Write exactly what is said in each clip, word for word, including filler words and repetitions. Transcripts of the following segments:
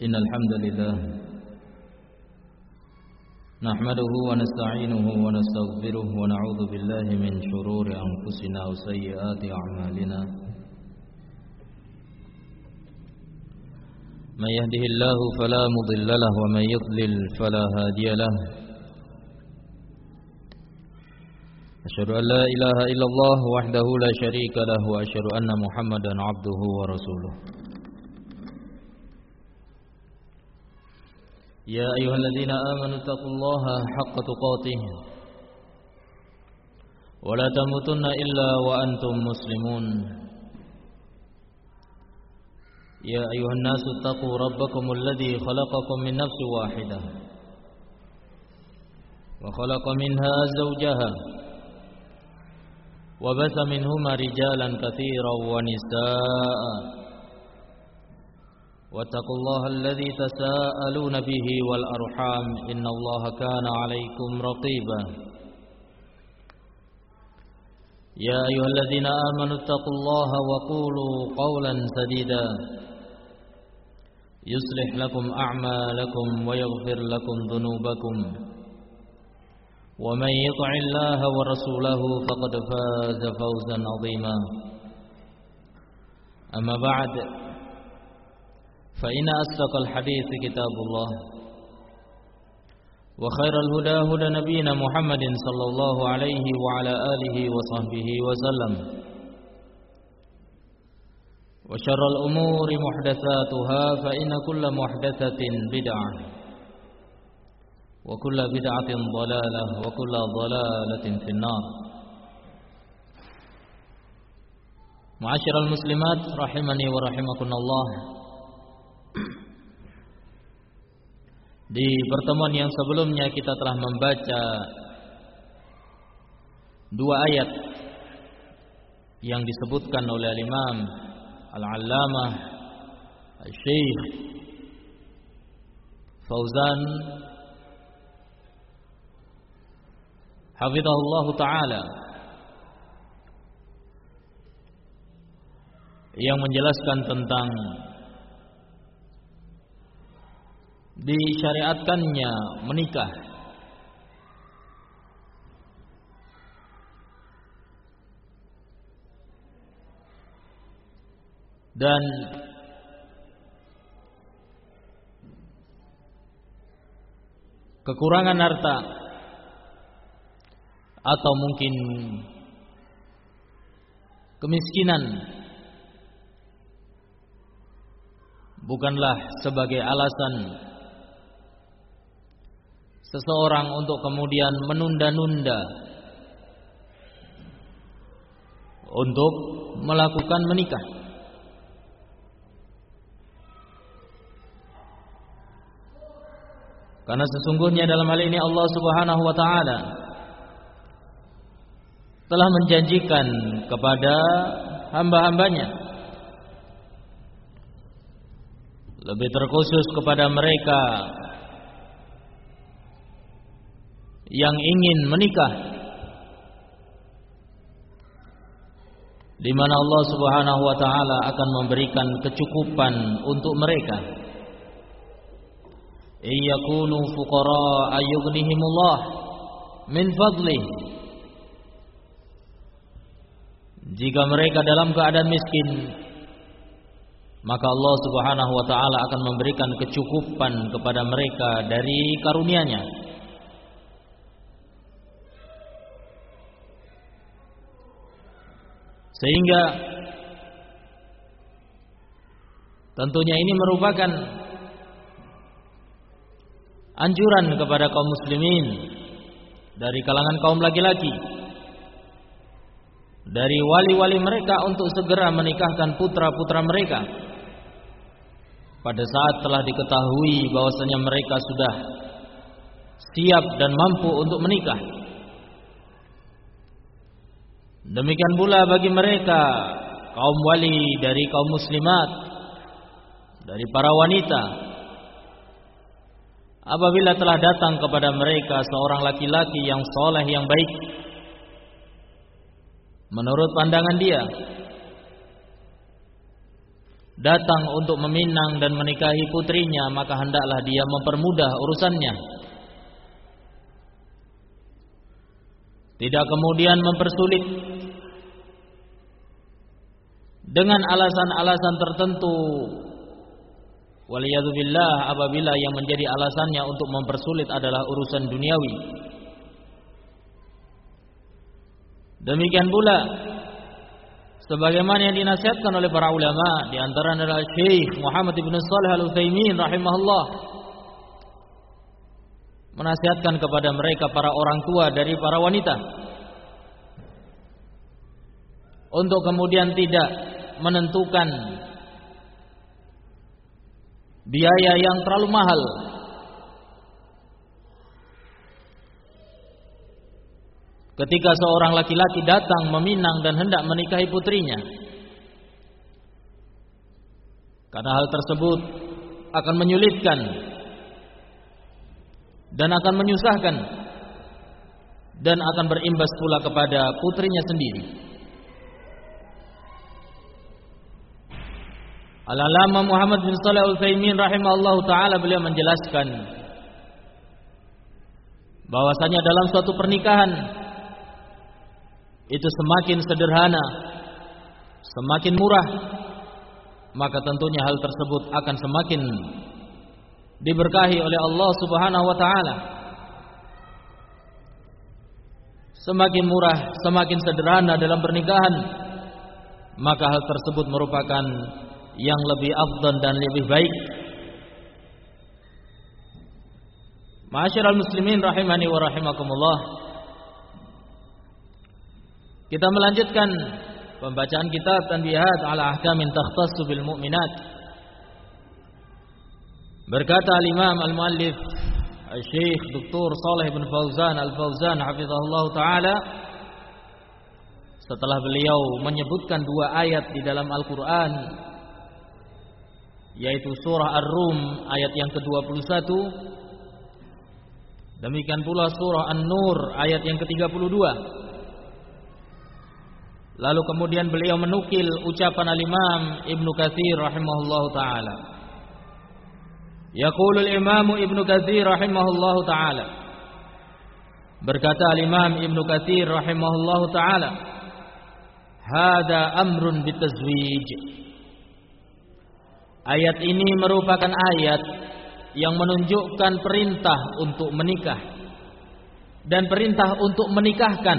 إن الحمد لله نحمده ونستعينه ونستغفره ونعوذ بالله من شرور أنفسنا وسيئات أعمالنا من يهده الله فلا مضل له ومن يضلل فلا هادي له أشهد أن لا إله إلا الله وحده لا شريك له وأشهد أن محمدا عبده ورسوله يا أيها الذين آمنوا اتقوا الله حق تقاته ولا تموتن إلا وأنتم مسلمون يا أيها الناس اتقوا ربكم الذي خلقكم من نفس واحدة وخلق منها زوجها وبث منهما رجالا كثيرا ونساء واتقوا الله الذي تساءلون به والأرحام إن الله كان عليكم رقيبا يا أيها الذين آمنوا اتقوا الله وقولوا قولا سديدا يصلح لكم أعمالكم ويغفر لكم ذنوبكم ومن يطع الله ورسوله فقد فاز فوزا عظيما أما بعد فإن أصدق الحديث كتاب الله وخير الهدى هدى نبينا محمد صلى الله عليه وعلى آله وصحبه وسلم وشر الأمور محدثاتها فإن كل محدثة بدعة وكل بدعة ضلالة وكل ضلالة في النار. Ma'asyiral muslimat rahimani wa rahimakumullah. Di pertemuan yang sebelumnya kita telah membaca dua ayat yang disebutkan oleh Imam Al-Allamah Al-Syekh Fauzan hafizahullah ta'ala, yang menjelaskan tentang disyariatkannya menikah dan kekurangan harta atau mungkin kemiskinan bukanlah sebagai alasan seseorang untuk kemudian menunda-nunda untuk melakukan menikah. Karena sesungguhnya dalam hal ini Allah Subhanahu wa taala telah menjanjikan kepada hamba-hambanya, lebih terkhusus kepada mereka yang ingin menikah, di mana Allah Subhanahu wa taala akan memberikan kecukupan untuk mereka. Iyakunu fuqara ayughnihimullah min fadlih. Jika mereka dalam keadaan miskin, maka Allah Subhanahu wa taala akan memberikan kecukupan kepada mereka dari karunia-Nya. Sehingga tentunya ini merupakan anjuran kepada kaum muslimin dari kalangan kaum laki-laki, dari wali-wali mereka untuk segera menikahkan putra-putra mereka pada saat telah diketahui bahwasanya mereka sudah siap dan mampu untuk menikah. Demikian pula bagi mereka kaum wali dari kaum muslimat, dari para wanita, apabila telah datang kepada mereka seorang laki-laki yang soleh, yang baik menurut pandangan dia, datang untuk meminang dan menikahi putrinya, maka hendaklah dia mempermudah urusannya. Tidak kemudian mempersulit dengan alasan-alasan tertentu. Waliyadzubillah, apabila yang menjadi alasannya untuk mempersulit adalah urusan duniawi. Demikian pula sebagaimana yang dinasihatkan oleh para ulama, di antara adalah Syekh Muhammad ibn Shalih Al-Utsaimin rahimahullah, menasihatkan kepada mereka para orang tua dari para wanita untuk kemudian tidak menentukan biaya yang terlalu mahal ketika seorang laki-laki datang meminang dan hendak menikahi putrinya, karena hal tersebut akan menyulitkan dan akan menyusahkan dan akan berimbas pula kepada putrinya sendiri. Al-Allamah Muhammad bin Shalih Al-Utsaimin rahimahullahu taala beliau menjelaskan bahwasanya dalam suatu pernikahan itu semakin sederhana, semakin murah, maka tentunya hal tersebut akan semakin diberkahi oleh Allah Subhanahu wa taala. Semakin murah, semakin sederhana dalam pernikahan, maka hal tersebut merupakan yang lebih afdal dan lebih baik. Ma'asyiral muslimin rahimani wa rahimakumullah, kita melanjutkan pembacaan kitab Tanbihat ala Ahkamin Takhtassu bil Mu'minat. Berkata al-Imam al-Muallif Al-Syekh Doktor Shalih bin Fauzan Al-Fauzan hafizahullah taala, setelah beliau menyebutkan dua ayat di dalam Al-Qur'an, yaitu surah Ar-Rum ayat yang kedua puluh satu, demikian pula surah An-Nur ayat yang ketiga puluh dua. Lalu kemudian beliau menukil ucapan al-Imam Ibnu Katsir rahimahullahu taala. Yaqulu al-Imam Ibnu Katsir rahimahullahu taala, berkata al-Imam Ibnu Katsir rahimahullahu taala, hada amrun bitazwij. Ayat ini merupakan ayat yang menunjukkan perintah untuk menikah dan perintah untuk menikahkan.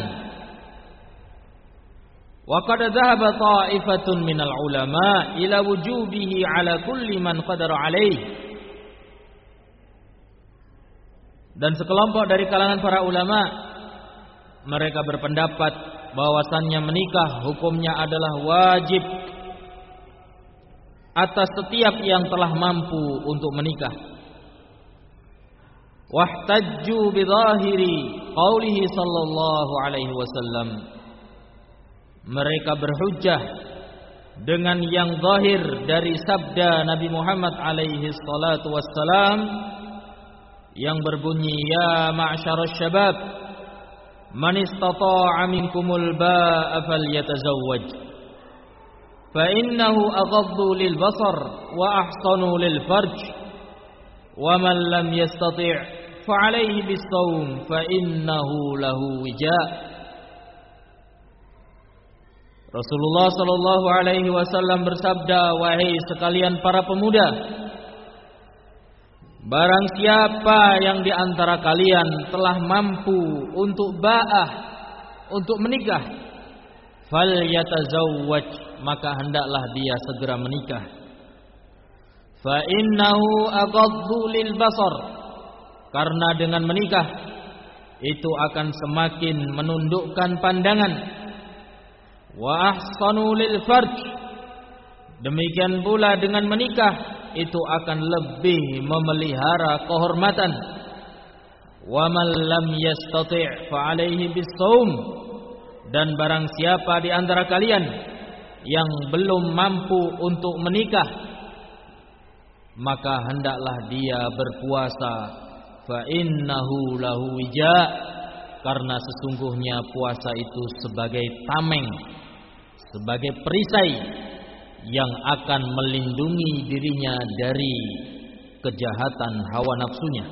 Wa qad dhahaba ta'ifatun minal ulama ila wujubihi ala kulli man qadara alaih. Dan sekelompok dari kalangan para ulama, mereka berpendapat bahwasannya menikah hukumnya adalah wajib atas setiap yang telah mampu untuk menikah. Wahtajju bidhahiri qaulihi sallallahu alaihi wasallam. Mereka berhujjah dengan yang zahir dari sabda Nabi Muhammad alaihi salatu wassalam yang berbunyi, ya ma'syarasy syabab, man istata'a minkumul ba'a falyatazawwaj. فإنه أغض للبصر وأحصن للفرج ومن لم يستطع فعليه بالصوم فإنه له وجاء. Rasulullah sallallahu alaihi wasallam bersabda, wahai sekalian para pemuda, barang siapa yang di antara kalian telah mampu untuk ba'ah, untuk menikah, falyatazawwaj, maka hendaklah dia segera menikah. Fa innahu aghaddu lil basar, karena dengan menikah itu akan semakin menundukkan pandangan. Wa ahsanu lil farj, demikian pula dengan menikah itu akan lebih memelihara kehormatan. Wa man lam yastati' fa alaihi bis-shaum, dan barang siapa di antara kalian yang belum mampu untuk menikah, maka hendaklah dia berpuasa. Fa innahu lahu wija, karena sesungguhnya puasa itu sebagai tameng, sebagai perisai yang akan melindungi dirinya dari kejahatan hawa nafsunya.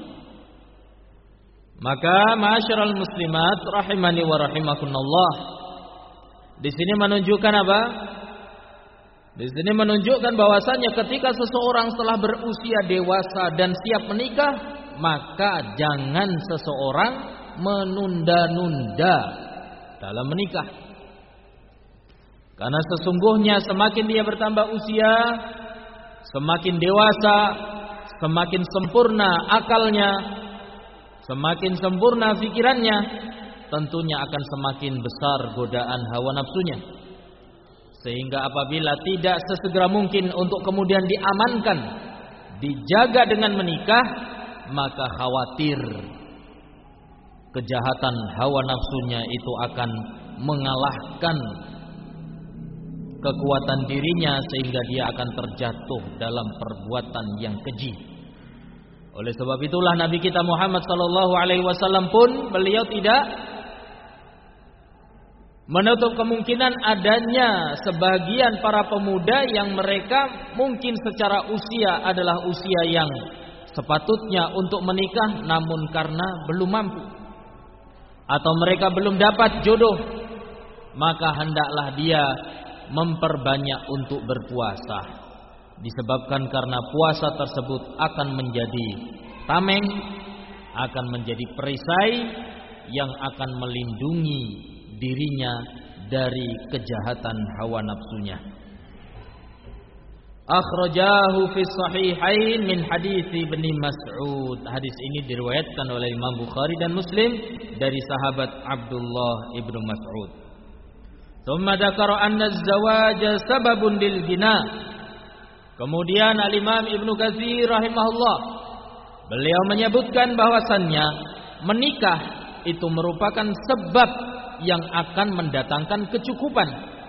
Maka ma'asyiral muslimat rahimani wa rahimakumullah, di sini menunjukkan apa? Di sini menunjukkan bahwasannya ketika seseorang telah berusia dewasa dan siap menikah, maka jangan seseorang menunda-nunda dalam menikah. Karena sesungguhnya semakin dia bertambah usia, semakin dewasa, semakin sempurna akalnya, semakin sempurna pikirannya, tentunya akan semakin besar godaan hawa nafsunya. Sehingga apabila tidak sesegera mungkin untuk kemudian diamankan, dijaga dengan menikah, maka khawatir kejahatan hawa nafsunya itu akan mengalahkan kekuatan dirinya, sehingga dia akan terjatuh dalam perbuatan yang keji. Oleh sebab itulah Nabi kita Muhammad sallallahu alaihi wasallam pun beliau tidak menutup kemungkinan adanya sebagian para pemuda yang mereka mungkin secara usia adalah usia yang sepatutnya untuk menikah, namun karena belum mampu atau mereka belum dapat jodoh, maka hendaklah dia memperbanyak untuk berpuasa. Disebabkan karena puasa tersebut akan menjadi tameng, akan menjadi perisai yang akan melindungi dirinya dari kejahatan hawa nafsunya. Akhrajahu fi sahihain min hadits Ibnu Mas'ud. Hadis ini diriwayatkan oleh Imam Bukhari dan Muslim dari sahabat Abdullah Ibnu Mas'ud. Tsumma dzakara anna az-zawaja sababun lil ghina. Kemudian Al-Imam Ibnu Katsir rahimahullah, beliau menyebutkan bahwasannya menikah itu merupakan sebab yang akan mendatangkan kecukupan.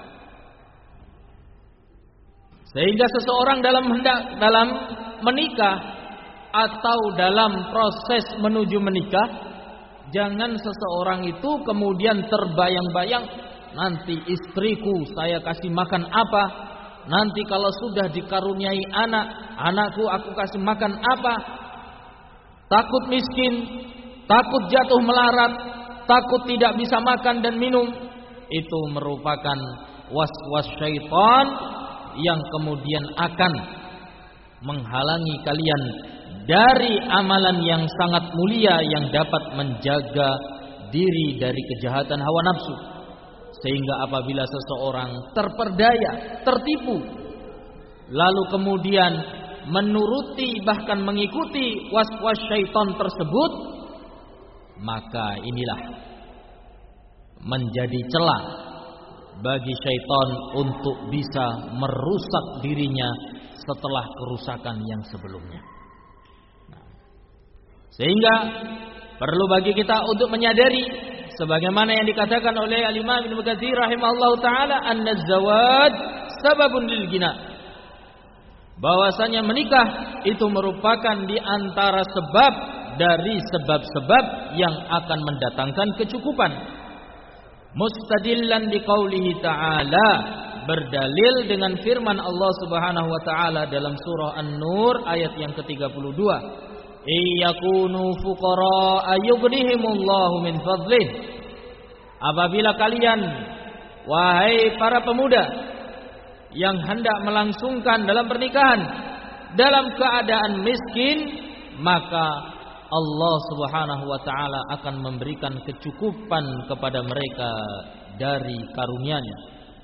Sehingga seseorang dalam hendak dalam menikah atau dalam proses menuju menikah, jangan seseorang itu kemudian terbayang-bayang, nanti istriku saya kasih makan apa, nanti kalau sudah dikaruniai anak, anakku aku kasih makan apa. Takut miskin, takut jatuh melarat, takut tidak bisa makan dan minum. Itu merupakan was-was syaitan yang kemudian akan menghalangi kalian dari amalan yang sangat mulia yang dapat menjaga diri dari kejahatan hawa nafsu. Sehingga apabila seseorang terperdaya, tertipu, lalu kemudian menuruti bahkan mengikuti was-was syaitan tersebut, maka inilah menjadi celah bagi syaitan untuk bisa merusak dirinya setelah kerusakan yang sebelumnya. Nah, sehingga perlu bagi kita untuk menyadari sebagaimana yang dikatakan oleh Al-Imam Ibnu Katsir rahimahullahu taala, an-zawaj sababun lil ghina. Bahwasanya menikah itu merupakan di antara sebab dari sebab-sebab yang akan mendatangkan kecukupan. Mustadillan biqaulihi ta'ala, berdalil dengan firman Allah Subhanahu wa taala dalam surah An-Nur ayat yang ke tiga puluh dua. Iyakunu fuqara ayughnihimullahu min fadlih. Apabila kalian wahai para pemuda yang hendak melangsungkan dalam pernikahan dalam keadaan miskin, maka Allah Subhanahu wa taala akan memberikan kecukupan kepada mereka dari karunia-Nya.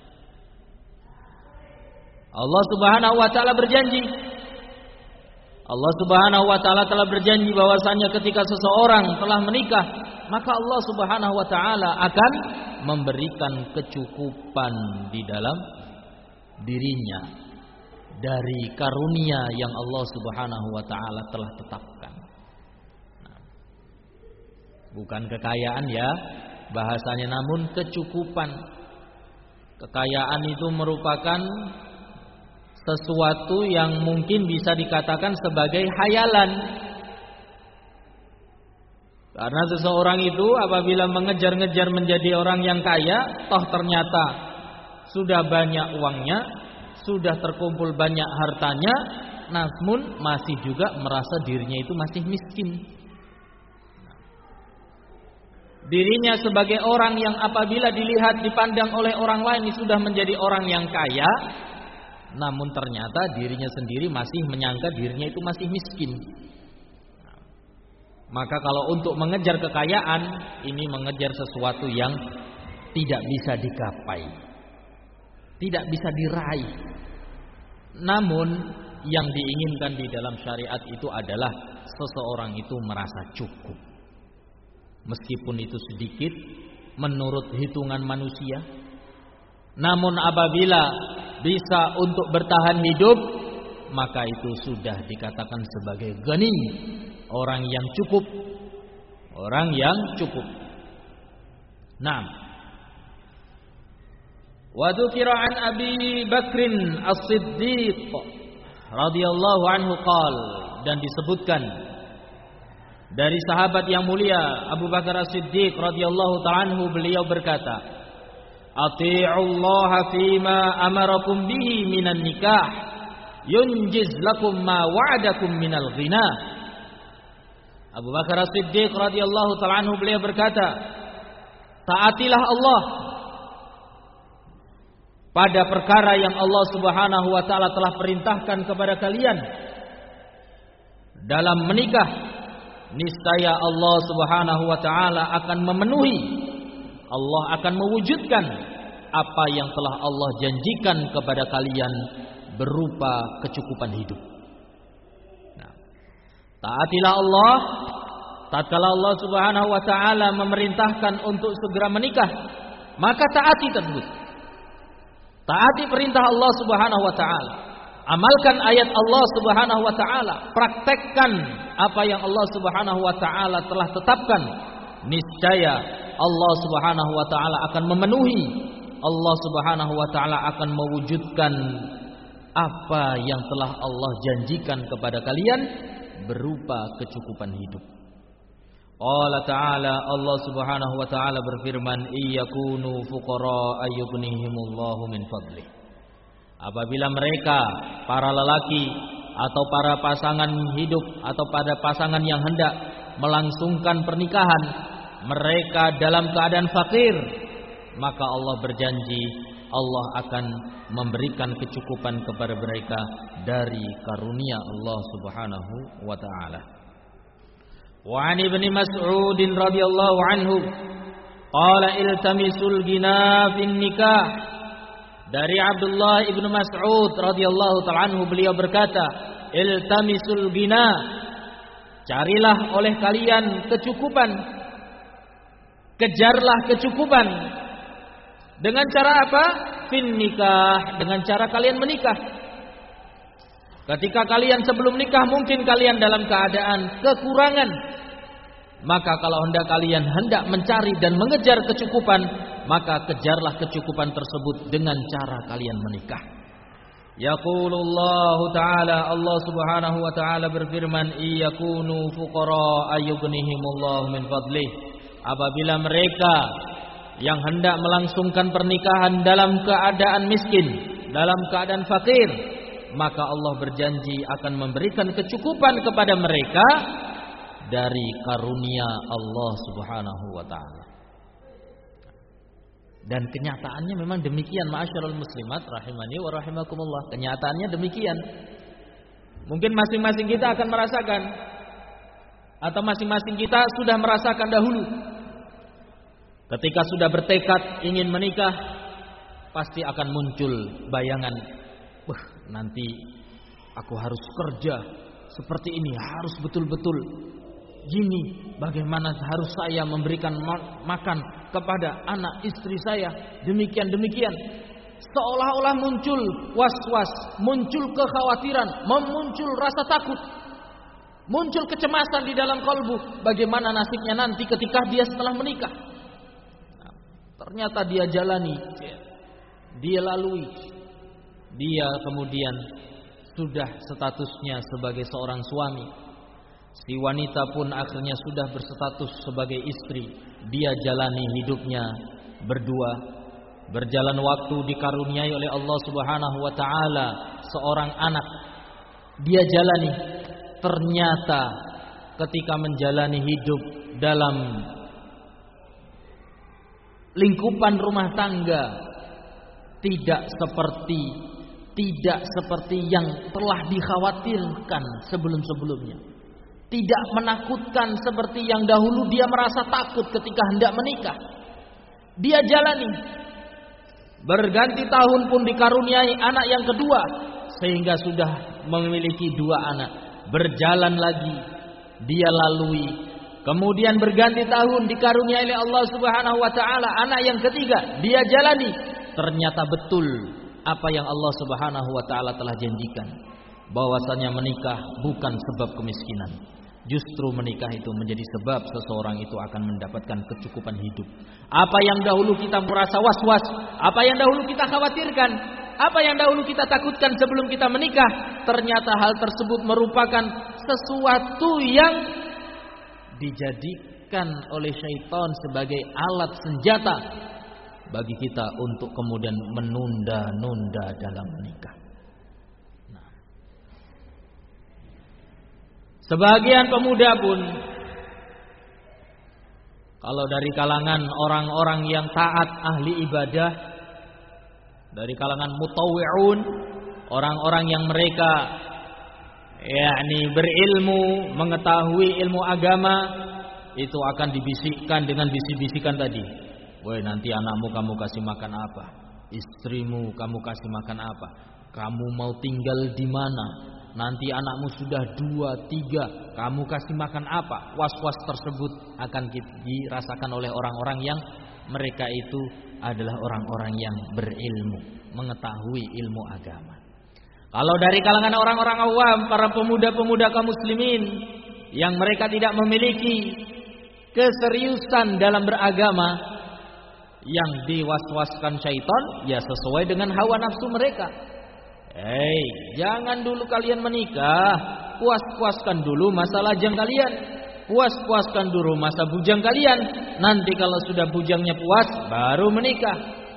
Allah Subhanahu wa taala berjanji, Allah Subhanahu wa taala telah berjanji bahwasanya ketika seseorang telah menikah, maka Allah Subhanahu wa taala akan memberikan kecukupan di dalam dirinya dari karunia yang Allah Subhanahu wa taala telah tetapkan. Nah, bukan kekayaan ya bahasanya, namun kecukupan. Kekayaan itu merupakan sesuatu yang mungkin bisa dikatakan sebagai hayalan. Karena seseorang itu apabila mengejar-ngejar menjadi orang yang kaya, toh ternyata sudah banyak uangnya, sudah terkumpul banyak hartanya, namun masih juga merasa dirinya itu masih miskin. Dirinya sebagai orang yang apabila dilihat, dipandang oleh orang lain sudah menjadi orang yang kaya, namun ternyata dirinya sendiri masih menyangka dirinya itu masih miskin. Maka kalau untuk mengejar kekayaan, ini mengejar sesuatu yang tidak bisa digapai, tidak bisa diraih. Namun yang diinginkan di dalam syariat itu adalah seseorang itu merasa cukup, meskipun itu sedikit menurut hitungan manusia. Namun apabila bisa untuk bertahan hidup, maka itu sudah dikatakan sebagai ghani, orang yang cukup, orang yang cukup. Nah, wa dzukira an Abi Bakrin As-Siddiq radhiyallahu anhu qal, dan disebutkan dari sahabat yang mulia Abu Bakar As-Siddiq radhiyallahu ta'ala anhu, beliau berkata, ati'ullaha fima amarakum bihi minan nikah yunjiz lakum ma wa'adakum minal ghina. Abu Bakar As-Siddiq radhiyallahu ta'ala anhu beliau berkata, taatilah Allah pada perkara yang Allah Subhanahu wa taala telah perintahkan kepada kalian dalam menikah. Niscaya Allah Subhanahu wa taala akan memenuhi, Allah akan mewujudkan apa yang telah Allah janjikan kepada kalian berupa kecukupan hidup. Nah, taatilah Allah tatkala Allah Subhanahu wa taala memerintahkan untuk segera menikah, maka taati tersebut. Taati perintah Allah Subhanahu wa taala. Amalkan ayat Allah Subhanahu wa taala, praktekkan apa yang Allah Subhanahu wa taala telah tetapkan. Niscaya Allah Subhanahu wa taala akan memenuhi, Allah Subhanahu wa taala akan mewujudkan apa yang telah Allah janjikan kepada kalian berupa kecukupan hidup. Allah Ta'ala, Allah Subhanahu wa taala berfirman, iyakunu fuqara ayyughnihimullahu min fadlih. Apabila mereka, para lelaki atau para pasangan hidup atau pada pasangan yang hendak melangsungkan pernikahan, mereka dalam keadaan fakir, maka Allah berjanji Allah akan memberikan kecukupan kepada mereka dari karunia Allah Subhanahu wa taala. Wa 'an Ibnu Mas'ud radhiyallahu anhu qala iltamisul ghina fin nikah. Dari Abdullah Ibnu Mas'ud radhiyallahu ta'ala anhu, beliau berkata, iltamisul ghina, carilah oleh kalian kecukupan, kejarlah kecukupan. Dengan cara apa? Fin nikah, dengan cara kalian menikah. Ketika kalian sebelum nikah mungkin kalian dalam keadaan kekurangan, maka kalau hendak kalian hendak mencari dan mengejar kecukupan, maka kejarlah kecukupan tersebut dengan cara kalian menikah. Yaqulullahu ta'ala, Allah Subhanahu wa ta'ala berfirman, iyakunu fuqara ayyughnihimullahu min fadlih. Apabila mereka yang hendak melangsungkan pernikahan dalam keadaan miskin, dalam keadaan fakir, maka Allah berjanji akan memberikan kecukupan kepada mereka dari karunia Allah Subhanahu wa ta'ala. Dan kenyataannya memang demikian, ma'asyiral muslimat rahimani wa rahimakumullah. Kenyataannya demikian. Mungkin masing-masing kita akan merasakan, atau masing-masing kita sudah merasakan dahulu. Ketika sudah bertekad ingin menikah, pasti akan muncul bayangan, wah, nanti aku harus kerja seperti ini, harus betul-betul gini, bagaimana harus saya memberikan makan kepada anak istri saya, demikian-demikian. Seolah-olah muncul was-was, muncul kekhawatiran, muncul rasa takut, muncul kecemasan di dalam kalbu. Bagaimana nasibnya nanti ketika dia setelah menikah? Nah, ternyata dia jalani, dia lalui, dia kemudian sudah statusnya sebagai seorang suami. Si wanita pun akhirnya sudah berstatus sebagai istri. Dia jalani hidupnya berdua. Berjalan waktu dikaruniai oleh Allah Subhanahu wa taala seorang anak. Dia jalani. Ternyata ketika menjalani hidup dalam lingkupan rumah tangga tidak seperti tidak seperti yang telah dikhawatirkan sebelum-sebelumnya. Tidak menakutkan seperti yang dahulu dia merasa takut ketika hendak menikah. Dia jalani. Berganti tahun pun dikaruniai anak yang kedua sehingga sudah memiliki dua anak. Berjalan lagi dia lalui. Kemudian berganti tahun dikaruniai oleh Allah Subhanahu wa taala anak yang ketiga, dia jalani. Ternyata betul apa yang Allah Subhanahu wa taala telah janjikan, bahwasanya menikah bukan sebab kemiskinan. Justru menikah itu menjadi sebab seseorang itu akan mendapatkan kecukupan hidup. Apa yang dahulu kita merasa was-was, apa yang dahulu kita khawatirkan, apa yang dahulu kita takutkan sebelum kita menikah, ternyata hal tersebut merupakan sesuatu yang dijadikan oleh syaitan sebagai alat senjata bagi kita untuk kemudian menunda-nunda dalam menikah. Nah, sebagian pemuda pun, kalau dari kalangan orang-orang yang taat ahli ibadah, dari kalangan mutawwi'un, orang-orang yang mereka yakni berilmu, mengetahui ilmu agama, itu akan dibisikkan dengan bisik-bisikan tadi. Woi, nanti anakmu kamu kasih makan apa? Istrimu kamu kasih makan apa? Kamu mau tinggal di mana? Nanti anakmu sudah dua, tiga, kamu kasih makan apa? Was-was tersebut akan dirasakan oleh orang-orang yang mereka itu adalah orang-orang yang berilmu, mengetahui ilmu agama. Kalau dari kalangan orang-orang awam, para pemuda-pemuda kaum muslimin yang mereka tidak memiliki keseriusan dalam beragama, yang diwaswaskan syaitan ya sesuai dengan hawa nafsu mereka. Hei, jangan dulu kalian menikah, puas-puaskan dulu masa lajang kalian, puas-puaskan dulu masa bujang kalian. Nanti kalau sudah bujangnya puas, baru menikah.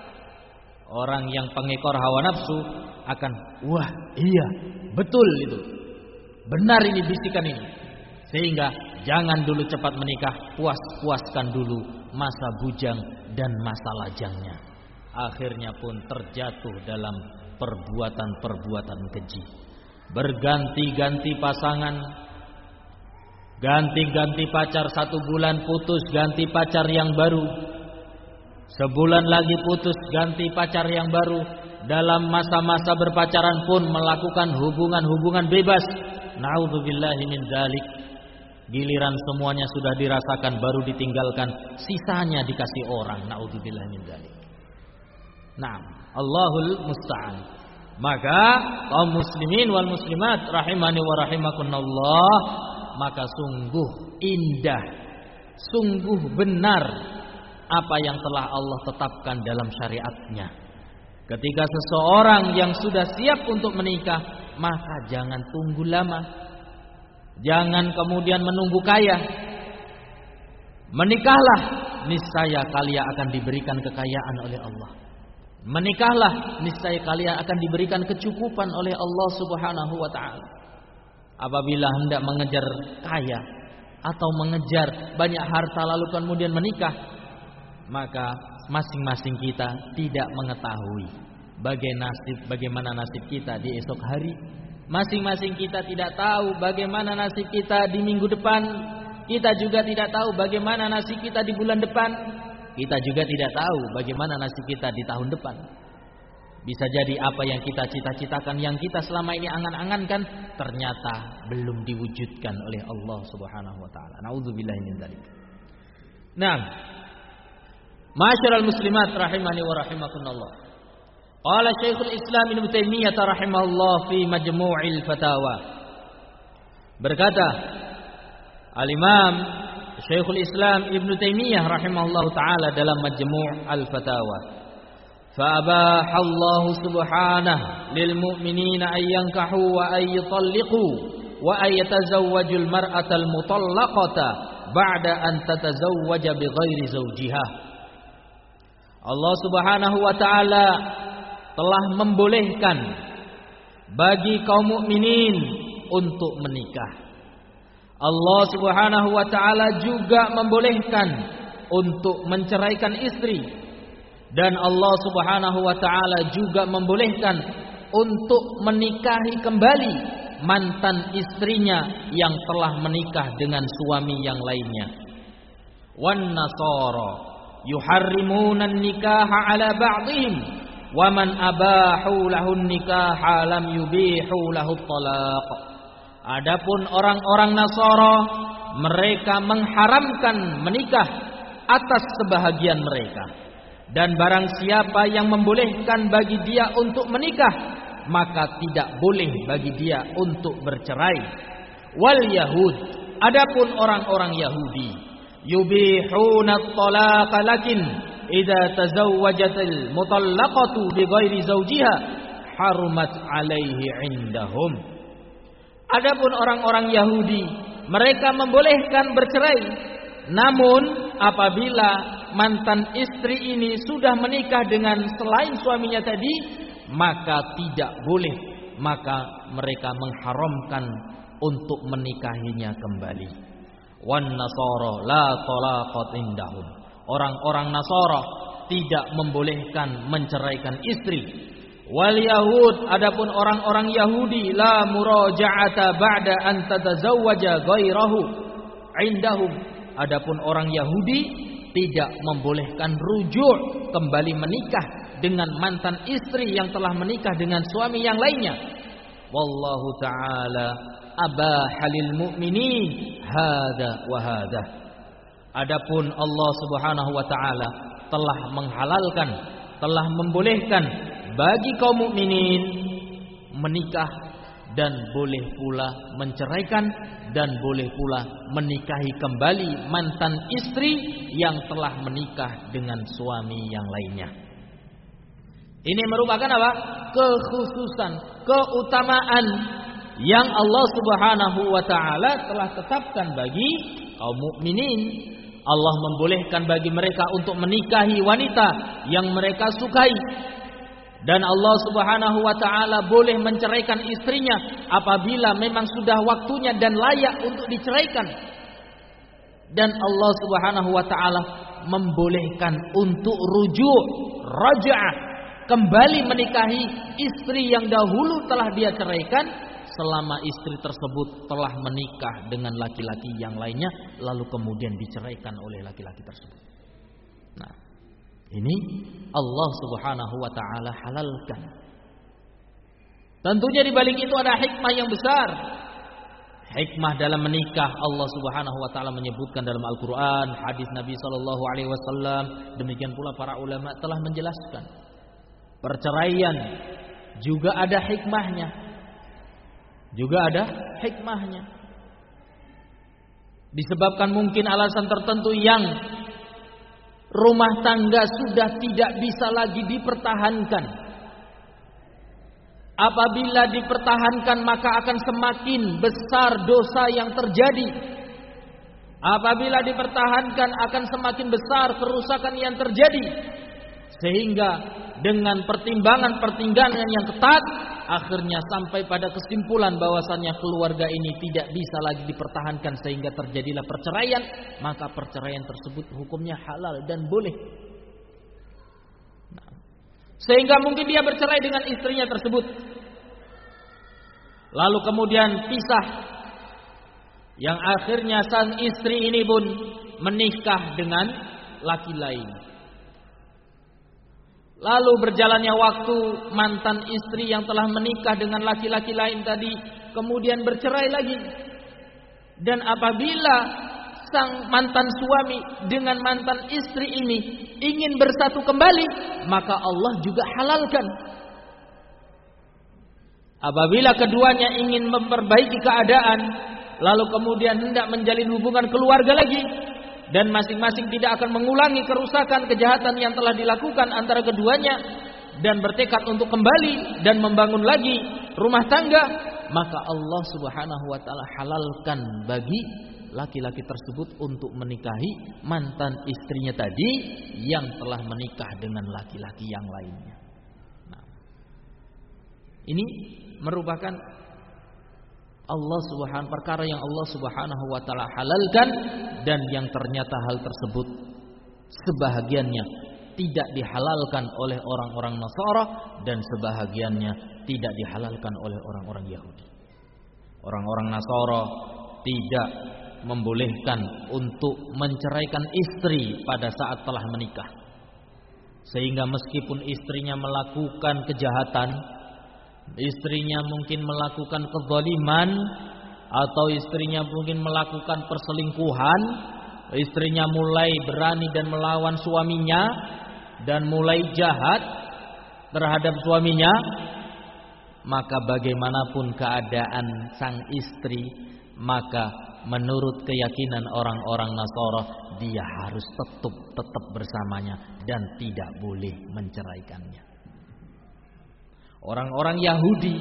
Orang yang pengekor hawa nafsu akan, wah iya, betul itu, benar ini bisikan ini. Sehingga jangan dulu cepat menikah, puas-puaskan dulu masa bujang dan masa lajangnya. Akhirnya pun terjatuh dalam perbuatan-perbuatan keji. Berganti-ganti pasangan, ganti-ganti pacar, satu bulan putus, ganti pacar yang baru. Sebulan lagi putus, ganti pacar yang baru. Dalam masa-masa berpacaran pun melakukan hubungan-hubungan bebas. Na'udzubillahi min dzalik. Giliran semuanya sudah dirasakan baru ditinggalkan, sisanya dikasih orang. Na'udzubillahi min dzalik. Nah, Allahul musta'an. Maka kaum muslimin wal muslimat rahimani wa rahimakumullah, maka sungguh indah, sungguh benar apa yang telah Allah tetapkan dalam syariatnya. Ketika seseorang yang sudah siap untuk menikah, maka jangan tunggu lama. Jangan kemudian menunggu kaya. Menikahlah, niscaya kalian akan diberikan kekayaan oleh Allah. Menikahlah, niscaya kalian akan diberikan kecukupan oleh Allah Subhanahu wa taala. Apabila hendak mengejar kaya atau mengejar banyak harta lalu kemudian menikah, maka masing-masing kita tidak mengetahui bagaimana nasib bagaimana nasib kita di esok hari. Masing-masing kita tidak tahu bagaimana nasib kita di minggu depan. Kita juga tidak tahu bagaimana nasib kita di bulan depan. Kita juga tidak tahu bagaimana nasib kita di tahun depan. Bisa jadi apa yang kita cita-citakan, yang kita selama ini angan-angankan, ternyata belum diwujudkan oleh Allah Subhanahu wa taala. Nauzubillahi min dzalik. Nah, ma'asyiral muslimat rahimani wa rahimakumullah. Qala Syekhul Islam Ibnu Taimiyah rahimahullah fi Majmu'il Fatawa. Berkata Al-Imam Syekhul Islam Ibnu Taimiyah rahimahullah taala dalam Majmu' Al-Fatawa, fa abahallahu subhanahu lil mu'minina ay yankahu wa ay yutalliqu wa ay yatazawwajul mar'atal mutallaqata ba'da an tatazawwaja bighairi zawjiha. Allah Subhanahu wa taala telah membolehkan bagi kaum mukminin untuk menikah. Allah Subhanahu wa taala juga membolehkan untuk menceraikan istri, dan Allah Subhanahu wa taala juga membolehkan untuk menikahi kembali mantan istrinya yang telah menikah dengan suami yang lainnya. Wan nasara yuharrimuna an-nikaha ala ba'dihim wa man abahu lahun nikaha lam yubihu lahu talaq. Adapun orang-orang Nasara, mereka mengharamkan menikah atas sebahagian mereka, dan barang siapa yang membolehkan bagi dia untuk menikah, maka tidak boleh bagi dia untuk bercerai. Wal yahud, adapun orang-orang Yahudi, yubihuna at-talaqa lakin idza tazawwajatil mutallaqatu bighairi zawjiha harumat alaihi indahum. Adapun orang-orang Yahudi, mereka membolehkan bercerai, namun apabila mantan istri ini sudah menikah dengan selain suaminya tadi, maka tidak boleh, maka mereka mengharamkan untuk menikahinya kembali. Wan nasara la talaqat indahum. Orang-orang Nasara tidak membolehkan menceraikan istri. Wal yahud, adapun orang-orang Yahudi, la muraja'ata ba'da an tatazawwaja ghairahu indahum. Adapun orang Yahudi tidak membolehkan rujuk kembali menikah dengan mantan istri yang telah menikah dengan suami yang lainnya. Wallahu ta'ala abaha lil mu'minin hada wa hada. Adapun Allah Subhanahu wa taala telah menghalalkan, telah membolehkan bagi kaum mukminin menikah, dan boleh pula menceraikan, dan boleh pula menikahi kembali mantan istri yang telah menikah dengan suami yang lainnya. Ini merupakan apa? Kekhususan, keutamaan yang Allah Subhanahu wa taala telah tetapkan bagi kaum mukminin. Allah membolehkan bagi mereka untuk menikahi wanita yang mereka sukai, dan Allah Subhanahu wa taala boleh menceraikan istrinya apabila memang sudah waktunya dan layak untuk diceraikan. Dan Allah Subhanahu wa taala membolehkan untuk rujuk, raja'ah, kembali menikahi istri yang dahulu telah dia ceraikan, selama istri tersebut telah menikah dengan laki-laki yang lainnya, lalu kemudian diceraikan oleh laki-laki tersebut. Nah, ini Allah Subhanahu wa taala halalkan. Tentunya di balik itu ada hikmah yang besar. Hikmah dalam menikah Allah Subhanahu wa taala menyebutkan dalam Al-Qur'an, hadis Nabi sallallahu alaihi wasallam, demikian pula para ulama telah menjelaskan. Perceraian juga ada hikmahnya. Juga ada hikmahnya. Disebabkan mungkin alasan tertentu yang rumah tangga sudah tidak bisa lagi dipertahankan. Apabila dipertahankan, maka akan semakin besar dosa yang terjadi. Apabila dipertahankan, akan semakin besar kerusakan yang terjadi. Sehingga dengan pertimbangan-pertimbangan yang ketat, akhirnya sampai pada kesimpulan bahwasannya keluarga ini tidak bisa lagi dipertahankan, sehingga terjadilah perceraian. Maka perceraian tersebut hukumnya halal dan boleh. Nah, sehingga mungkin dia bercerai dengan istrinya tersebut, lalu kemudian pisah, yang akhirnya sang istri ini pun menikah dengan laki lain. Lalu berjalannya waktu, mantan istri yang telah menikah dengan laki-laki lain tadi kemudian bercerai lagi. Dan apabila sang mantan suami dengan mantan istri ini ingin bersatu kembali, maka Allah juga halalkan. Apabila keduanya ingin memperbaiki keadaan, lalu kemudian hendak menjalin hubungan keluarga lagi, dan masing-masing tidak akan mengulangi kerusakan, kejahatan yang telah dilakukan antara keduanya, dan bertekad untuk kembali dan membangun lagi rumah tangga, maka Allah Subhanahu wa taala halalkan bagi laki-laki tersebut untuk menikahi mantan istrinya tadi yang telah menikah dengan laki-laki yang lainnya. Nah, ini merupakan Allah Subhanahu perkara yang Allah Subhanahu wa taala halalkan dan yang ternyata hal tersebut sebahagiannya tidak dihalalkan oleh orang-orang Nasara dan sebahagiannya tidak dihalalkan oleh orang-orang Yahudi. Orang-orang Nasara tidak membolehkan untuk menceraikan istri pada saat telah menikah. Sehingga meskipun istrinya melakukan kejahatan, istrinya mungkin melakukan kezaliman, atau istrinya mungkin melakukan perselingkuhan, istrinya mulai berani dan melawan suaminya dan mulai jahat terhadap suaminya, maka bagaimanapun keadaan sang istri, maka menurut keyakinan orang-orang Nasara dia harus tetap tetap bersamanya dan tidak boleh menceraikannya. Orang-orang Yahudi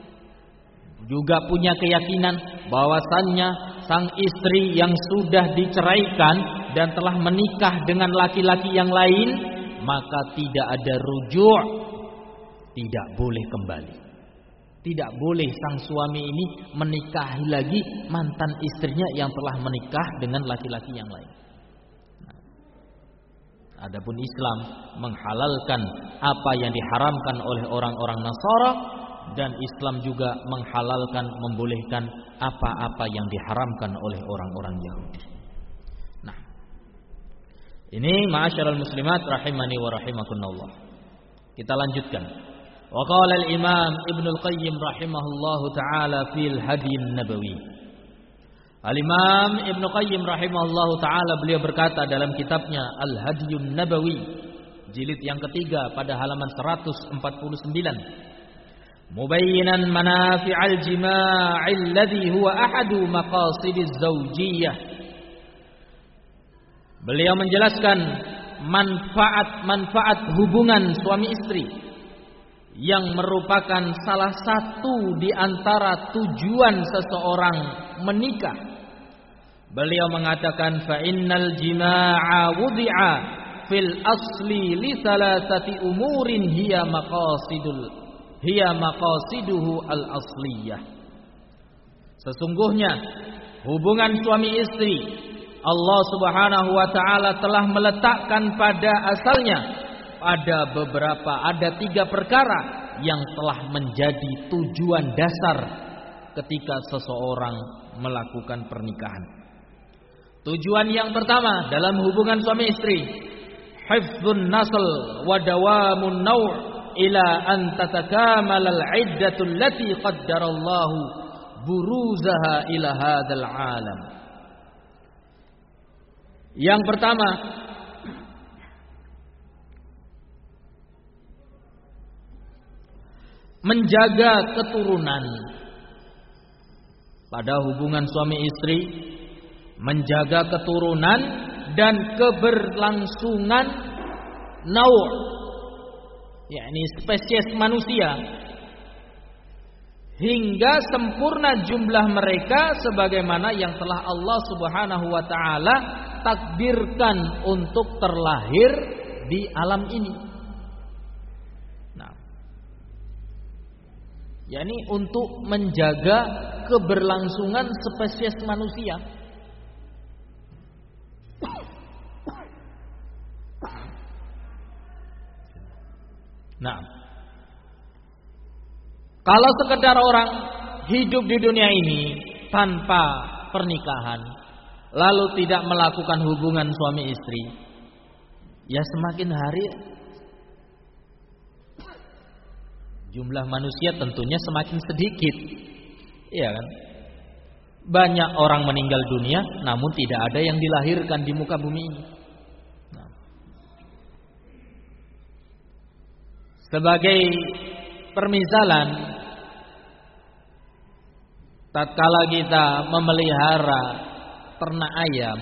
juga punya keyakinan bahwasannya sang istri yang sudah diceraikan dan telah menikah dengan laki-laki yang lain, maka tidak ada rujuk, tidak boleh kembali. Tidak boleh sang suami ini menikahi lagi mantan istrinya yang telah menikah dengan laki-laki yang lain. Nah, adapun Islam menghalalkan apa yang diharamkan oleh orang-orang Nasara, dan Islam juga menghalalkan, membolehkan apa-apa yang diharamkan oleh orang-orang Yahudi. Nah, ini ma'asyiral muslimat rahimani wa rahimakumullah. Kita lanjutkan. Wa qala al-Imam Ibnu Al-Qayyim rahimahullahu taala fil Hadi An-Nabawi. Al-Imam Ibnu Qayyim rahimahullahu taala beliau berkata dalam kitabnya Al-Hadi An-Nabawi jilid yang ketiga pada halaman seratus empat puluh sembilan. Mubayyinan manafi'al jima'i alladhi huwa ahadu maqasidiz zawjiyah. Beliau menjelaskan manfaat-manfaat hubungan suami istri yang merupakan salah satu di antara tujuan seseorang menikah. Beliau mengatakan fa innal jima'a wudi'a fil asli li thalathati umurin hiya maqasidul hiya maqasiduhu al-asliyah. Sesungguhnya hubungan suami istri Allah Subhanahu wa taala telah meletakkan pada asalnya ada beberapa ada tiga perkara yang telah menjadi tujuan dasar ketika seseorang melakukan pernikahan. Tujuan yang pertama dalam hubungan suami istri, hifdzun nasl wa dawamun naw' ila an tatakamal al-'iddatu allati qaddarallahu buruzaha ila hadzal alam. Yang pertama, menjaga keturunan pada hubungan suami istri, menjaga keturunan dan keberlangsungan nau', yakni spesies manusia, hingga sempurna jumlah mereka sebagaimana yang telah Allah Subhanahu wa taala takdirkan untuk terlahir di alam ini. Nah, yakni untuk menjaga keberlangsungan spesies manusia. Nah, kalau sekedar orang hidup di dunia ini tanpa pernikahan, lalu tidak melakukan hubungan suami istri, ya semakin hari jumlah manusia tentunya semakin sedikit, iya kan? Banyak orang meninggal dunia, namun tidak ada yang dilahirkan di muka bumi ini. Nah, sebagai permisalan, tatkala kita memelihara ternak ayam,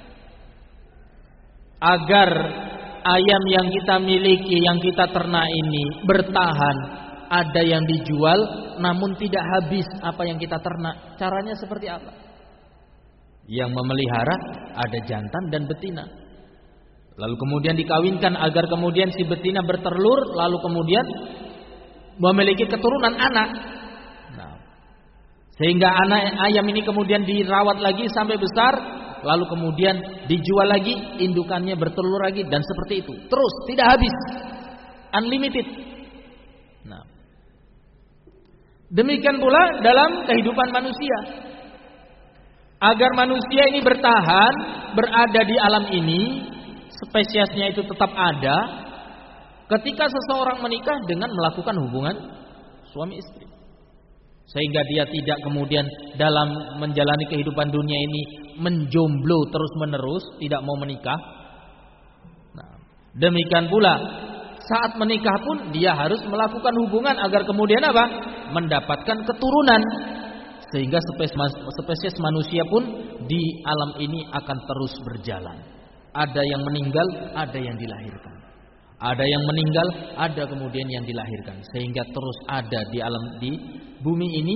agar ayam yang kita miliki, yang kita ternak ini bertahan, ada yang dijual namun tidak habis apa yang kita ternak. Caranya seperti apa? Yang memelihara ada jantan dan betina. Lalu kemudian dikawinkan agar kemudian si betina bertelur, lalu kemudian memiliki keturunan anak. Nah, sehingga anak ayam ini kemudian dirawat lagi sampai besar, lalu kemudian dijual lagi, indukannya bertelur lagi, dan seperti itu. Terus tidak habis, unlimited. Nah, demikian pula dalam kehidupan manusia. Agar manusia ini bertahan, berada di alam ini, spesiesnya itu tetap ada. Ketika seseorang menikah dengan melakukan hubungan suami istri, sehingga dia tidak kemudian dalam menjalani kehidupan dunia ini menjomblo terus menerus, tidak mau menikah. Nah, demikian pula saat menikah pun dia harus melakukan hubungan agar kemudian apa? Mendapatkan keturunan. Sehingga spesies manusia pun di alam ini akan terus berjalan. Ada yang meninggal, ada yang dilahirkan. Ada yang meninggal, ada kemudian yang dilahirkan. Sehingga terus ada di alam di bumi ini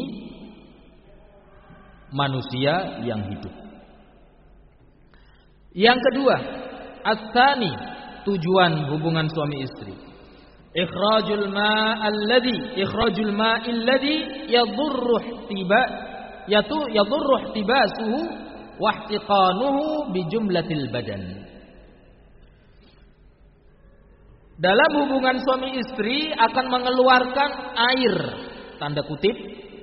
manusia yang hidup. Yang kedua, at-tsani, tujuan hubungan suami istri. Ikhrajul ma'alladhi ikhrajul ma'illadhi yadurru ihtiba yatu yadurru ihtibasuhu wa ihtiqanuhu bi jumlatil badan. Dalam hubungan suami istri akan mengeluarkan air, tanda kutip,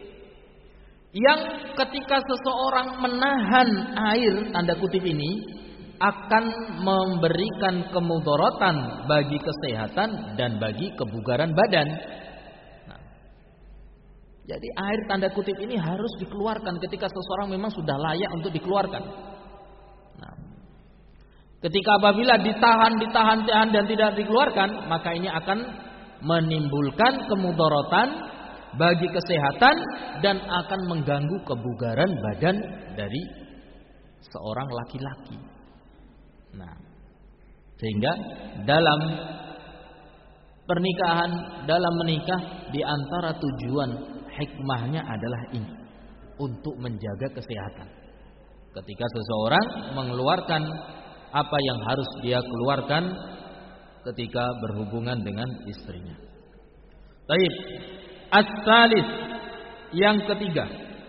yang ketika seseorang menahan air, tanda kutip ini, akan memberikan kemudaratan bagi kesehatan dan bagi kebugaran badan. Nah, jadi air tanda kutip ini harus dikeluarkan ketika seseorang memang sudah layak untuk dikeluarkan. Nah, ketika apabila ditahan, ditahan, ditahan dan tidak dikeluarkan, maka ini akan menimbulkan kemudaratan bagi kesehatan dan akan mengganggu kebugaran badan dari seorang laki-laki. Nah, sehingga dalam pernikahan, dalam menikah, di antara tujuan hikmahnya adalah ini, untuk menjaga kesehatan. Ketika seseorang mengeluarkan apa yang harus dia keluarkan ketika berhubungan dengan istrinya. Baik, as-salis, yang ketiga,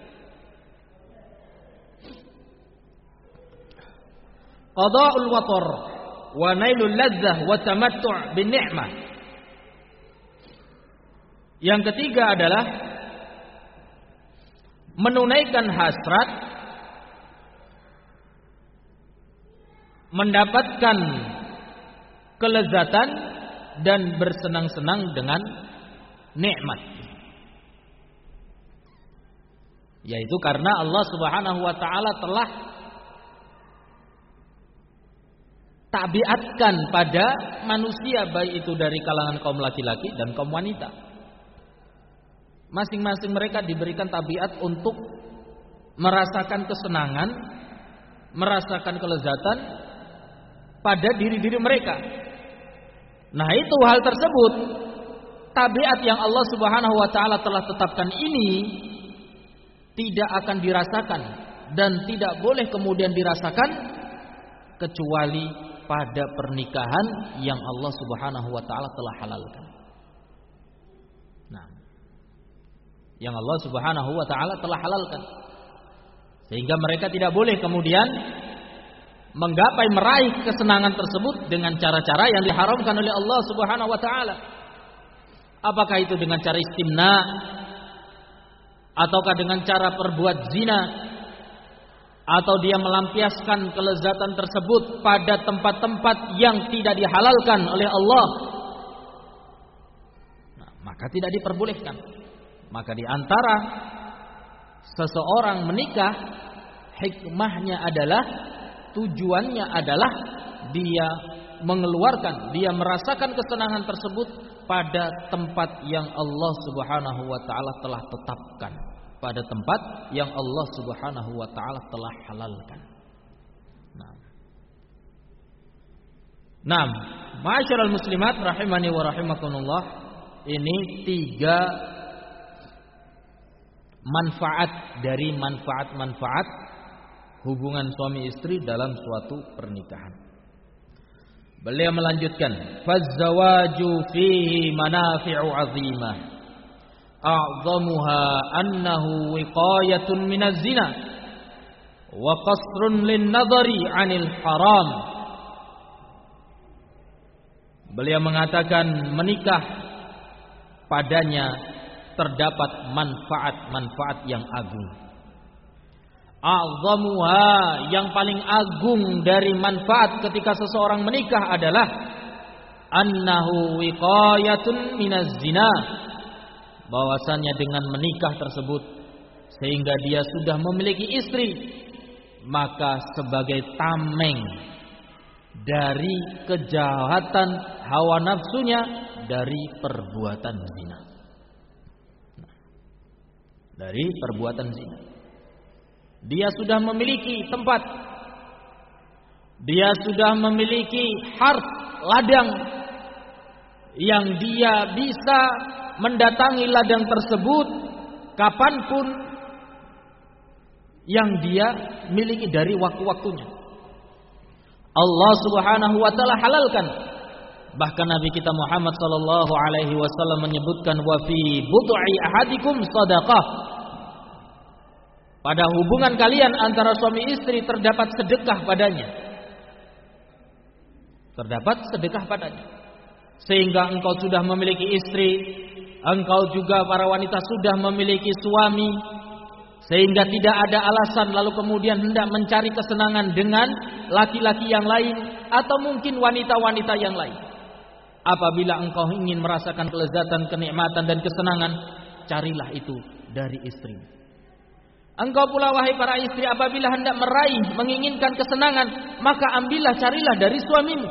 qada'ul watar wa nailul ladzah wa tamattu' bin ni'mah. Yang ketiga adalah menunaikan hasrat, mendapatkan kelezatan dan bersenang-senang dengan nikmat. Yaitu karena Allah Subhanahu wa taala telah tabiatkan pada manusia, baik itu dari kalangan kaum laki-laki dan kaum wanita. Masing-masing mereka diberikan tabiat untuk merasakan kesenangan, merasakan kelezatan pada diri-diri mereka. Nah, itu hal tersebut, tabiat yang Allah Subhanahu wa taala telah tetapkan ini tidak akan dirasakan dan tidak boleh kemudian dirasakan kecuali pada pernikahan yang Allah Subhanahu wa taala telah halalkan. Nah, yang Allah Subhanahu wa taala telah halalkan. Sehingga mereka tidak boleh kemudian menggapai meraih kesenangan tersebut dengan cara-cara yang diharamkan oleh Allah Subhanahu wa taala. Apakah itu dengan cara istimna, ataukah dengan cara perbuat zina, atau dia melampiaskan kelezatan tersebut pada tempat-tempat yang tidak dihalalkan oleh Allah, nah, maka tidak diperbolehkan. Maka di antara seseorang menikah, hikmahnya adalah, tujuannya adalah dia mengeluarkan, dia merasakan kesenangan tersebut pada tempat yang Allah Subhanahu wa taala telah tetapkan, pada tempat yang Allah Subhanahu wa taala telah halalkan. Nah, nah, ma'asyiral muslimat rahimani wa rahimakumullah, ini tiga manfaat dari manfaat-manfaat hubungan suami istri dalam suatu pernikahan. Beliau melanjutkan, "Faz-zawaju fihi manafi'u 'azimah. A'zamuha annahu wiqayatun minaz zina wa qasrun lin-nadhari 'anil haram." Beliau mengatakan menikah padanya terdapat manfaat-manfaat yang agung. A'zamuha, yang paling agung dari manfaat ketika seseorang menikah adalah annahu wiqayatun minaz zina, bahwasannya dengan menikah tersebut sehingga dia sudah memiliki istri, maka sebagai tameng dari kejahatan hawa nafsunya dari perbuatan zina. Dari perbuatan zina. Dia sudah memiliki tempat. Dia sudah memiliki hart, ladang, yang dia bisa mendatangi ladang tersebut kapanpun yang dia miliki dari waktu-waktunya. Allah Subhanahu wa taala halalkan. Bahkan Nabi kita Muhammad sallallahu alaihi wasallam menyebutkan, wa fi bud'i ahadikum shadaqah. Pada hubungan kalian antara suami istri terdapat sedekah padanya. Terdapat sedekah padanya. Sehingga engkau sudah memiliki istri, engkau juga para wanita sudah memiliki suami, sehingga tidak ada alasan lalu kemudian hendak mencari kesenangan dengan laki-laki yang lain atau mungkin wanita-wanita yang lain. Apabila engkau ingin merasakan kelezatan, kenikmatan dan kesenangan, carilah itu dari istri. Engkau pula wahai para istri, apabila hendak meraih, menginginkan kesenangan, maka ambillah, carilah dari suamimu.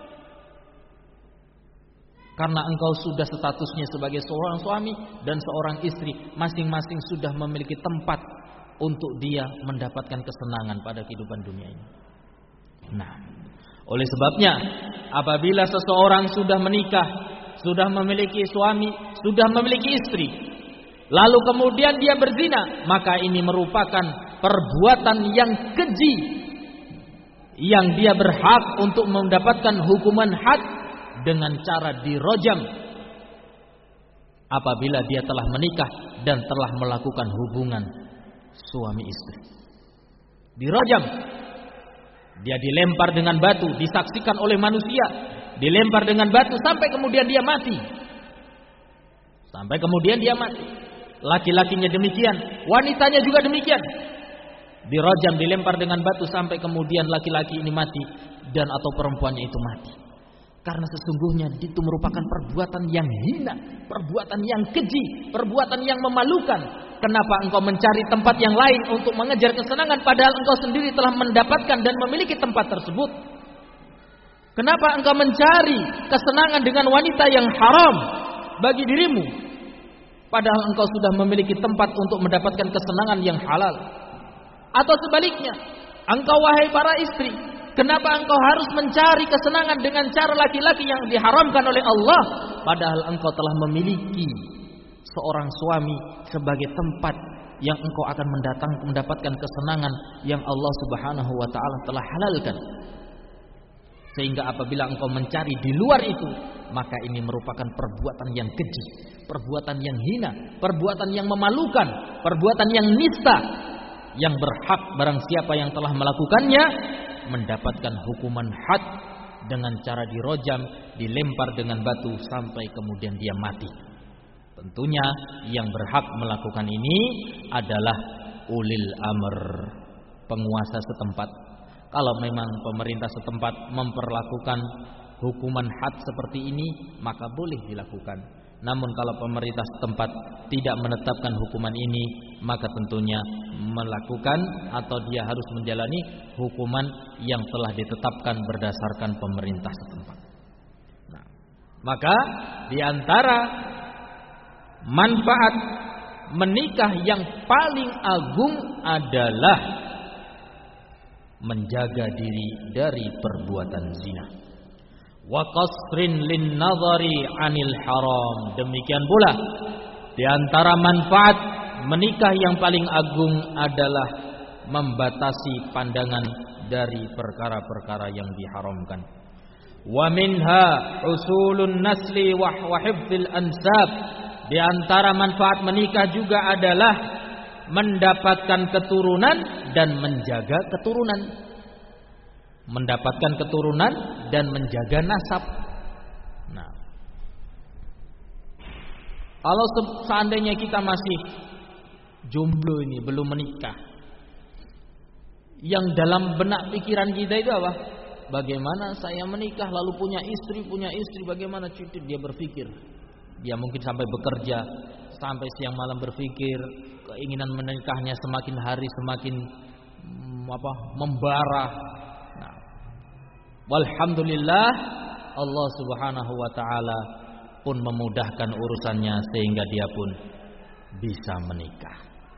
Karena engkau sudah statusnya sebagai seorang suami dan seorang istri, masing-masing sudah memiliki tempat untuk dia mendapatkan kesenangan pada kehidupan dunia ini. Nah, oleh sebabnya apabila seseorang sudah menikah, sudah memiliki suami, sudah memiliki istri, lalu kemudian dia berzina, maka ini merupakan perbuatan yang keji, yang dia berhak untuk mendapatkan hukuman had dengan cara dirojam apabila dia telah menikah dan telah melakukan hubungan suami istri. Dirojam. Dia dilempar dengan batu, disaksikan oleh manusia, dilempar dengan batu sampai kemudian dia mati. Sampai kemudian dia mati. Laki-lakinya demikian, wanitanya juga demikian. Dirojam, dilempar dengan batu sampai kemudian laki-laki ini mati dan atau perempuannya itu mati. Karena sesungguhnya itu merupakan perbuatan yang hina, perbuatan yang keji, perbuatan yang memalukan. Kenapa engkau mencari tempat yang lain untuk mengejar kesenangan padahal engkau sendiri telah mendapatkan dan memiliki tempat tersebut? Kenapa engkau mencari kesenangan dengan wanita yang haram bagi dirimu padahal engkau sudah memiliki tempat untuk mendapatkan kesenangan yang halal? Atau sebaliknya, engkau wahai para istri, kenapa engkau harus mencari kesenangan dengan cara laki-laki yang diharamkan oleh Allah padahal engkau telah memiliki seorang suami sebagai tempat yang engkau akan mendatang mendapatkan kesenangan yang Allah Subhanahu wa taala telah halalkan. Sehingga apabila engkau mencari di luar itu, maka ini merupakan perbuatan yang keji, perbuatan yang hina, perbuatan yang memalukan, perbuatan yang nista, yang berhak barang siapa yang telah melakukannya mendapatkan hukuman had dengan cara dirojam, dilempar dengan batu sampai kemudian dia mati. Tentunya yang berhak melakukan ini adalah ulil amr, penguasa setempat. Kalau memang pemerintah setempat memperlakukan hukuman had seperti ini, maka boleh dilakukan. Namun kalau pemerintah setempat tidak menetapkan hukuman ini, maka tentunya melakukan atau dia harus menjalani hukuman yang telah ditetapkan berdasarkan pemerintah setempat. Nah, maka di antara manfaat menikah yang paling agung adalah menjaga diri dari perbuatan zina. Wa qasrin lin nadhari 'anil haram. Demikian pula di antara manfaat menikah yang paling agung adalah membatasi pandangan dari perkara-perkara yang diharamkan. Wa minha usulun nasli wa hifdzil ansab. Di antara manfaat menikah juga adalah mendapatkan keturunan dan menjaga keturunan. Mendapatkan keturunan dan menjaga nasab. Nah, kalau seandainya kita masih jomblo ini, belum menikah, yang dalam benak pikiran kita itu apa? Bagaimana saya menikah lalu punya istri, punya istri, bagaimana cuti? Dia berpikir. Dia mungkin sampai bekerja, sampai siang malam berpikir, keinginan menikahnya semakin hari semakin hmm, apa? membara. Nah, walhamdulillah Allah Subhanahu wa taala pun memudahkan urusannya sehingga dia pun bisa menikah.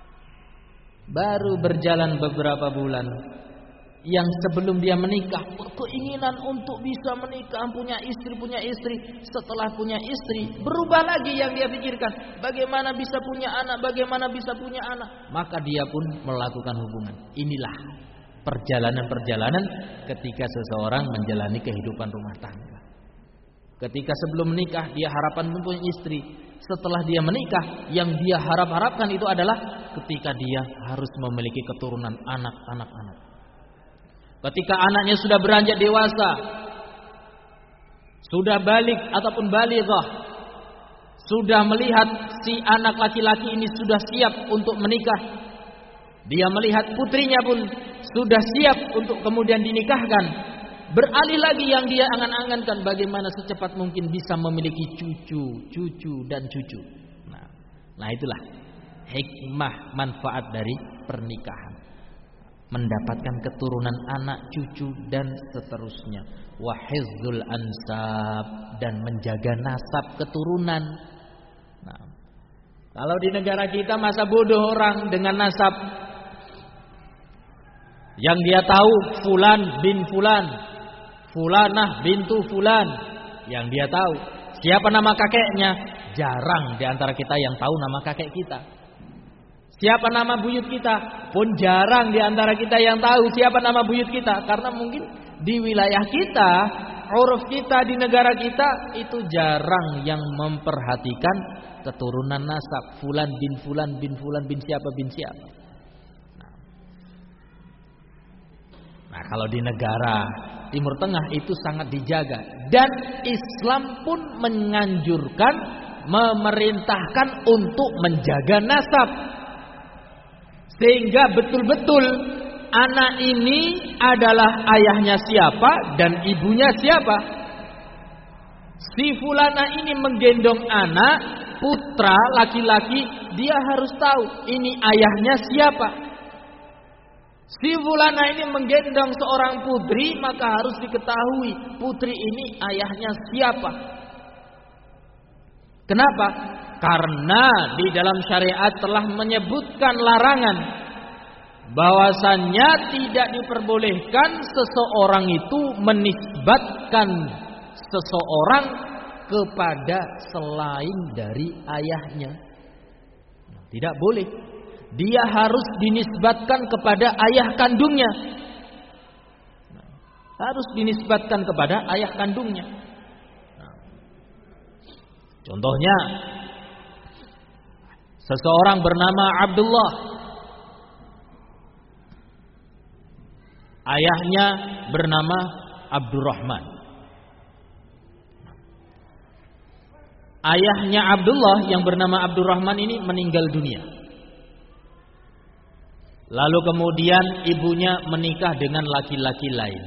Baru berjalan beberapa bulan, yang sebelum dia menikah keinginan untuk bisa menikah, punya istri, punya istri. Setelah punya istri, berubah lagi yang dia pikirkan, bagaimana bisa punya anak, bagaimana bisa punya anak. Maka dia pun melakukan hubungan. Inilah perjalanan-perjalanan ketika seseorang menjalani kehidupan rumah tangga. Ketika sebelum menikah dia harapan mempunyai istri. Setelah dia menikah, yang dia harap-harapkan itu adalah ketika dia harus memiliki keturunan anak-anak-anak. Ketika anaknya sudah beranjak dewasa, sudah balik ataupun balighah, sudah melihat si anak laki-laki ini sudah siap untuk menikah, dia melihat putrinya pun sudah siap untuk kemudian dinikahkan, beralih lagi yang dia angan-angankan bagaimana secepat mungkin bisa memiliki cucu, cucu dan cucu. Nah, nah itulah hikmah manfaat dari pernikahan. Mendapatkan keturunan anak, cucu dan seterusnya. Wa hifdzul ansab, dan menjaga nasab keturunan. Nah, kalau di negara kita masa bodoh orang dengan nasab. Yang dia tahu fulan bin fulan, fulanah bintu fulan. Yang dia tahu siapa nama kakeknya, jarang di antara kita yang tahu nama kakek kita. Siapa nama buyut kita, pun jarang di antara kita yang tahu siapa nama buyut kita. Karena mungkin di wilayah kita, uruf kita, di negara kita, itu jarang yang memperhatikan keturunan nasab. Fulan bin fulan bin fulan bin siapa bin siapa. Nah, nah kalau di negara Timur Tengah itu sangat dijaga. Dan Islam pun menganjurkan, memerintahkan untuk menjaga nasab. Sehingga betul-betul anak ini adalah ayahnya siapa dan ibunya siapa. Si fulana ini menggendong anak, putra laki-laki, dia harus tahu ini ayahnya siapa. Si fulana ini menggendong seorang putri, maka harus diketahui putri ini ayahnya siapa. Kenapa? Karena di dalam syariat telah menyebutkan larangan bahwasannya tidak diperbolehkan seseorang itu menisbatkan seseorang kepada selain dari ayahnya. Tidak boleh. Dia harus dinisbatkan kepada ayah kandungnya. Harus dinisbatkan kepada ayah kandungnya. Contohnya, seseorang bernama Abdullah, ayahnya bernama Abdurrahman. Ayahnya Abdullah yang bernama Abdurrahman ini meninggal dunia. Lalu kemudian ibunya menikah dengan laki-laki lain.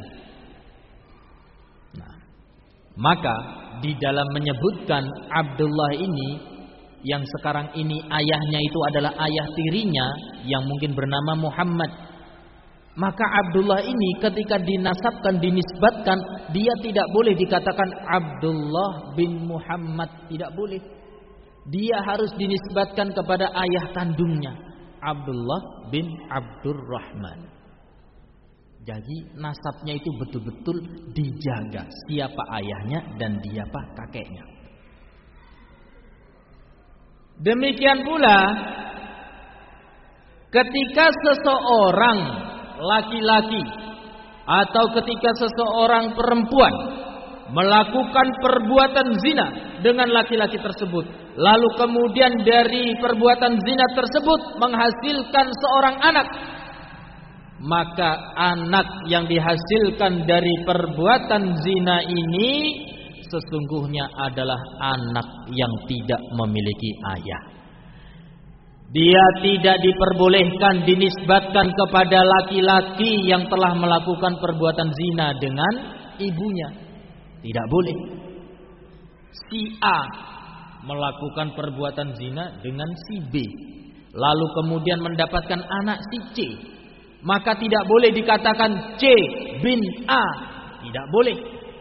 Nah, maka di dalam menyebutkan Abdullah ini, yang sekarang ini ayahnya itu adalah ayah tirinya yang mungkin bernama Muhammad. Maka Abdullah ini ketika dinasabkan, dinisbatkan, dia tidak boleh dikatakan Abdullah bin Muhammad, tidak boleh. Dia harus dinisbatkan kepada ayah kandungnya, Abdullah bin Abdurrahman. Jadi nasabnya itu betul-betul dijaga, siapa ayahnya dan siapa kakeknya. Demikian pula ketika seseorang laki-laki atau ketika seseorang perempuan melakukan perbuatan zina dengan laki-laki tersebut, lalu kemudian dari perbuatan zina tersebut menghasilkan seorang anak, maka anak yang dihasilkan dari perbuatan zina ini sesungguhnya adalah anak yang tidak memiliki ayah. Dia tidak diperbolehkan dinisbatkan kepada laki-laki yang telah melakukan perbuatan zina dengan ibunya. Tidak boleh. Si A melakukan perbuatan zina dengan si B, lalu kemudian mendapatkan anak si C, maka tidak boleh dikatakan C bin A. Tidak boleh.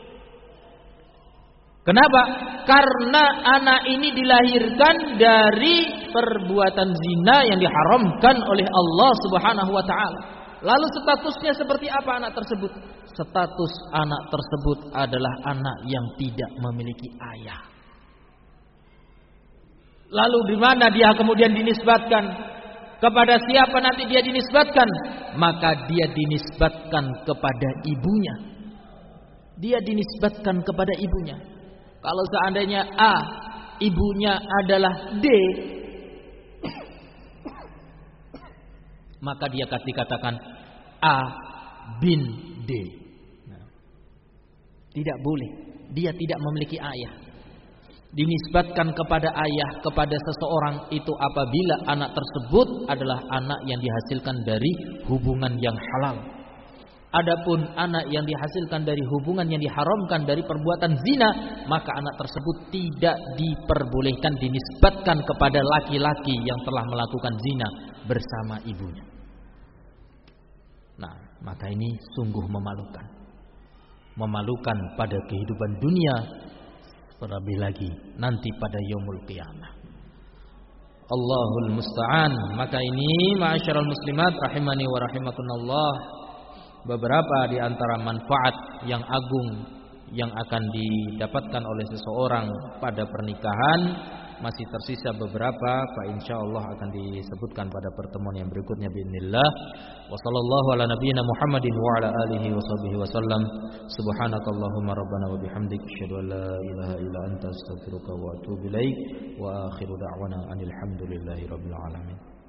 Kenapa? Karena anak ini dilahirkan dari perbuatan zina yang diharamkan oleh Allah Subhanahu wa taala. Lalu statusnya seperti apa anak tersebut? Status anak tersebut adalah anak yang tidak memiliki ayah. Lalu di mana dia kemudian dinisbatkan? Kepada siapa nanti dia dinisbatkan? Maka dia dinisbatkan kepada ibunya. Dia dinisbatkan kepada ibunya. Kalau seandainya A, ibunya adalah D, maka dia dikatakan A bin D. Nah, tidak boleh. Dia tidak memiliki ayah. Dinisbatkan kepada ayah kepada seseorang itu apabila anak tersebut adalah anak yang dihasilkan dari hubungan yang halal. Adapun anak yang dihasilkan dari hubungan yang diharamkan dari perbuatan zina, maka anak tersebut tidak diperbolehkan dinisbatkan kepada laki-laki yang telah melakukan zina bersama ibunya. Nah, maka ini sungguh memalukan. Memalukan pada kehidupan dunia, terlebih lagi nanti pada yaumul qiyamah. Allahul musta'an. Maka ini ma'asyiral muslimat rahimani wa rahimakumullah, beberapa di antara manfaat yang agung yang akan didapatkan oleh seseorang pada pernikahan. Masih tersisa beberapa, Pak, insyaallah akan disebutkan pada pertemuan yang berikutnya biidznillah. Wa sallallahu ala nabiyyina Muhammadin wa ala alihi wa sahbihi wasallam. Subhanakallahumma rabbana wa bihamdika asyhadu an la ilaha illa anta astaghfiruka wa atubu ilaik. Wa akhiru da'wana anil hamdulillahi rabbil alamin.